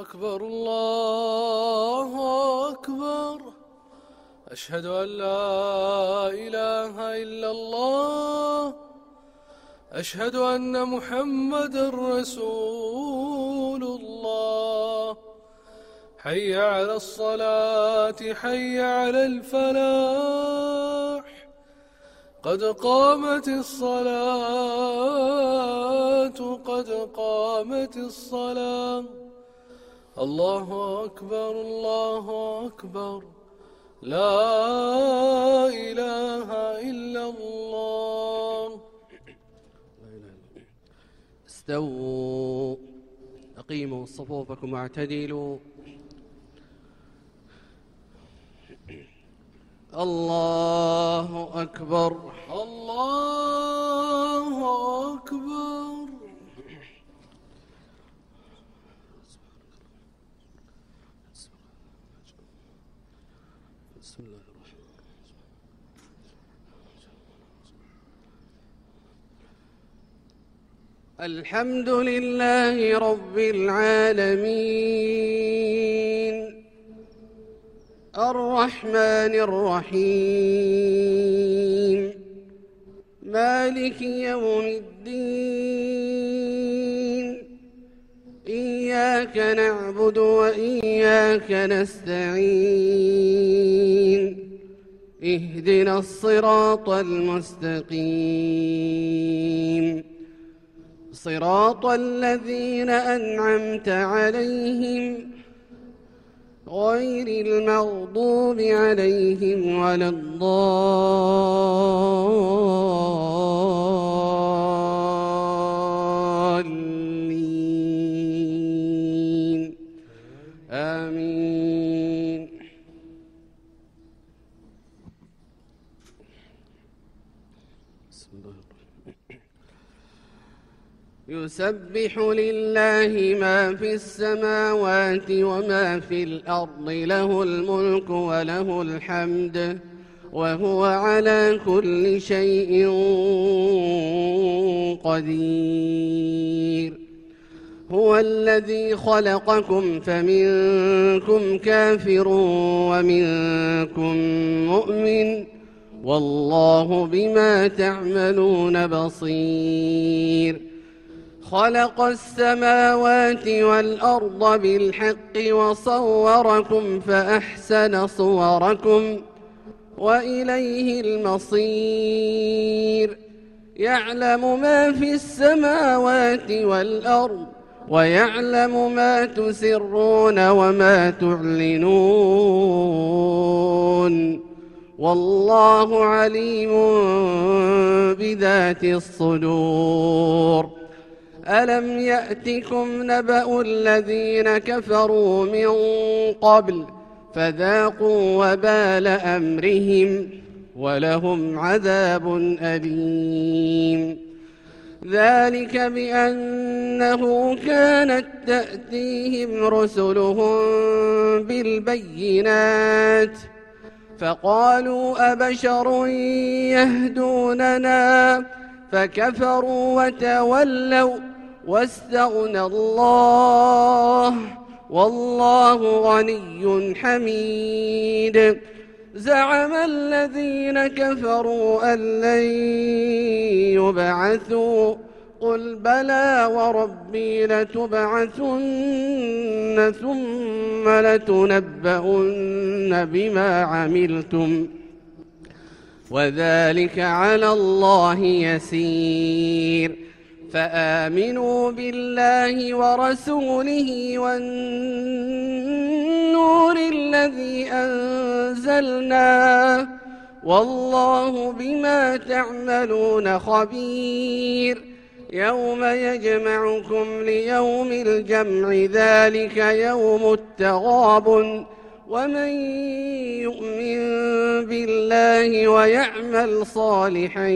أكبر الله أكبر. أشهد أن لا إله إلا الله. أشهد أن محمدًا رسول الله. حي على الصلاة، حي على الفلاح، قد قامت الصلاة، قد قامت الصلاة. الله أكبر، الله أكبر، لا إله إلا الله. استووا، أقيموا صفوفكم واعتدلوا. الله أكبر، الله أكبر. بسم الله الرحمن الرحيم. الحمد لله رب العالمين، الرحمن الرحيم، مالك يوم الدين. إياك نعبد وإياك نستعين. اهدنا الصراط المستقيم، صراط الذين أنعمت عليهم غير المغضوب عليهم ولا الضالين. آمين. بسم الله الرحمن الرحيم. يسبح لله ما في السماوات وما في الأرض، له الملك وله الحمد وهو على كل شيء قدير. هو الذي خلقكم فمنكم كافر ومنكم مؤمن، والله بما تعملون بصير. خلق السماوات والأرض بالحق وصوركم فأحسن صوركم وإليه المصير. يعلم ما في السماوات والأرض ويعلم ما تسرون وما تعلنون، والله عليم بذات الصدور. ألم يأتكم نبأ الذين كفروا من قبل فذاقوا وبال أمرهم ولهم عذاب أليم. ذلك بأنه كانت تأتيهم رسلهم بالبينات فقالوا أبشر يهدوننا فكفروا وتولوا واستغنى الله، والله غني حميد. زعم الذين كفروا أن لن يبعثوا، قل بلى وربي لتبعثن ثم لتنبؤن بما عملتم، وذلك على الله يسير. فآمنوا بالله ورسوله والنور الذي أنزلنا، والله بما تعملون خبير. يوم يجمعكم ليوم الجمع، ذلك يوم التغابن. ومن يؤمن بالله ويعمل صالحا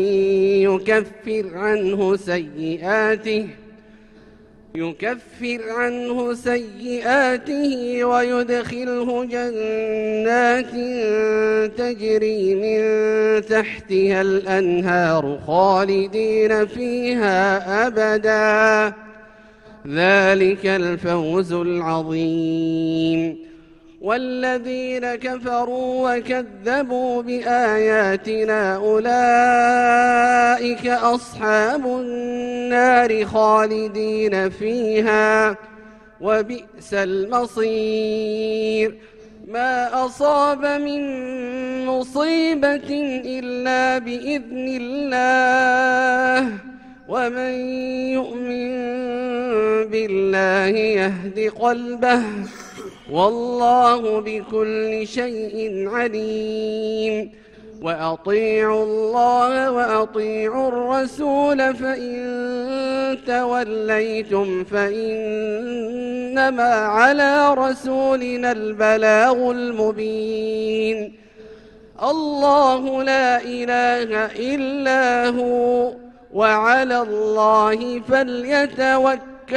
يكفر عنه سيئاته ويدخله جنات تجري من تحتها الأنهار خالدين فيها أبدا، ذلك الفوز العظيم. والذين كفروا وكذبوا بآياتنا أولئك أصحاب النار خالدين فيها وبئس المصير. ما أصاب من مصيبة إلا بإذن الله ومن يؤمن بالله يهد قلبه والله بكل شيء عليم. وأطيعوا الله وأطيعوا الرسول فإن توليتم فإنما على رسولنا البلاغ المبين. الله لا إله إلا هو وعلى الله فليتوكل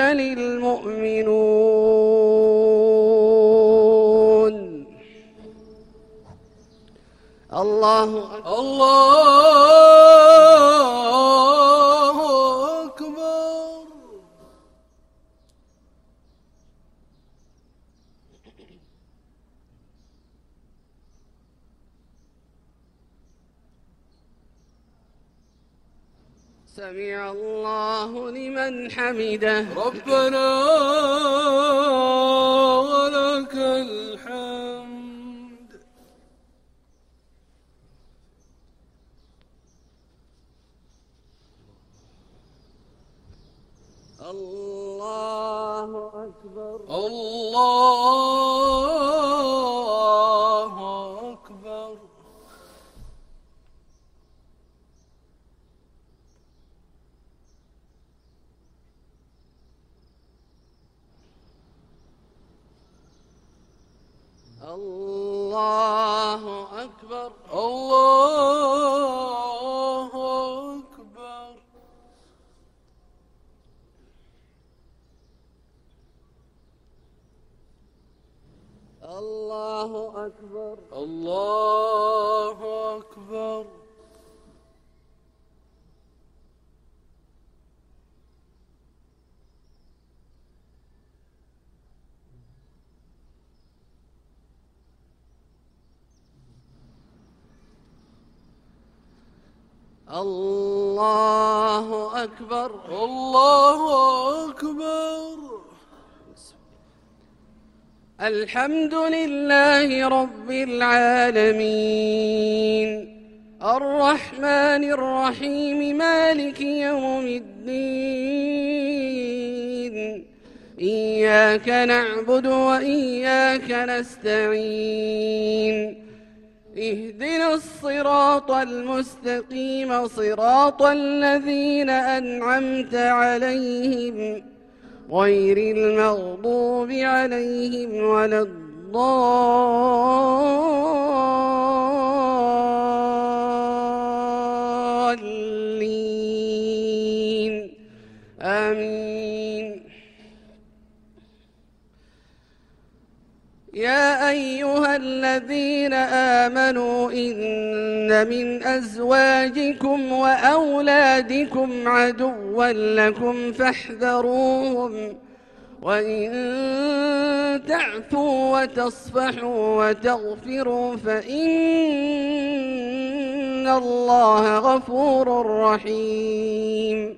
المؤمنون. الله أكبر. الله أكبر. سمع الله لمن حمده. ربنا ولك الحمد. الله أكبر. الله أكبر. الله أكبر. الله أكبر. الله أكبر. الله أكبر. الله أكبر. الله أكبر. الحمد لله رب العالمين الرحمن الرحيم مالك يوم الدين إياك نعبد وإياك نستعين اهدنا الصراط المستقيم صراط الذين أنعمت عليهم غير المغضوب عليهم ولا الضالين آمين. يا أيها الذين آمنوا إن من أزواجكم وأولادكم عدوا لكم فاحذروهم وإن تعفوا وتصفحوا وتغفروا فإن الله غفور رحيم.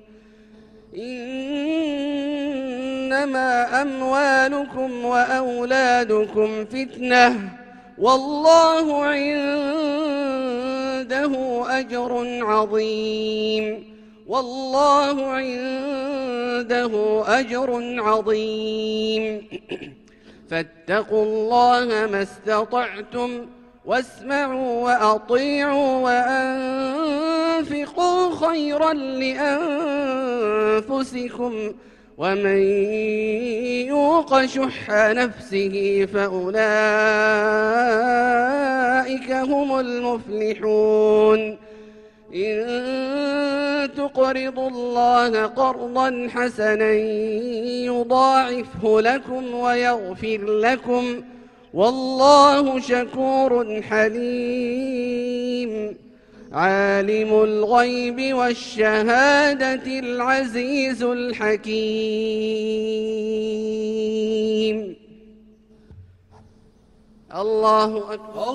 إنما أموالكم وأولادكم فتنة والله عنده أجر عظيم. والله عنده أجر عظيم. فاتقوا الله ما استطعتم واسمعوا وأطيعوا وأنفقوا خيرا لأنفسكم ومن يوق شح نفسه فأولئك هم المفلحون. إن تقرضوا الله قرضا حسنا يضاعفه لكم ويغفر لكم والله شكور حليم. عالم الغيب والشهادة العزيز الحكيم. الله أكبر.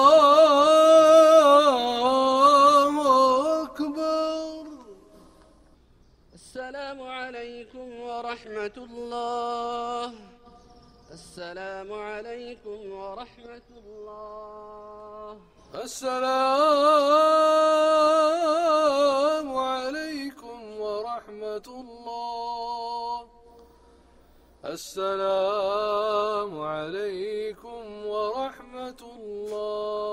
الله أكبر. السلام عليكم ورحمة الله. السلام عليكم ورحمة الله. السلام عليكم ورحمة الله. السلام عليكم ورحمة الله.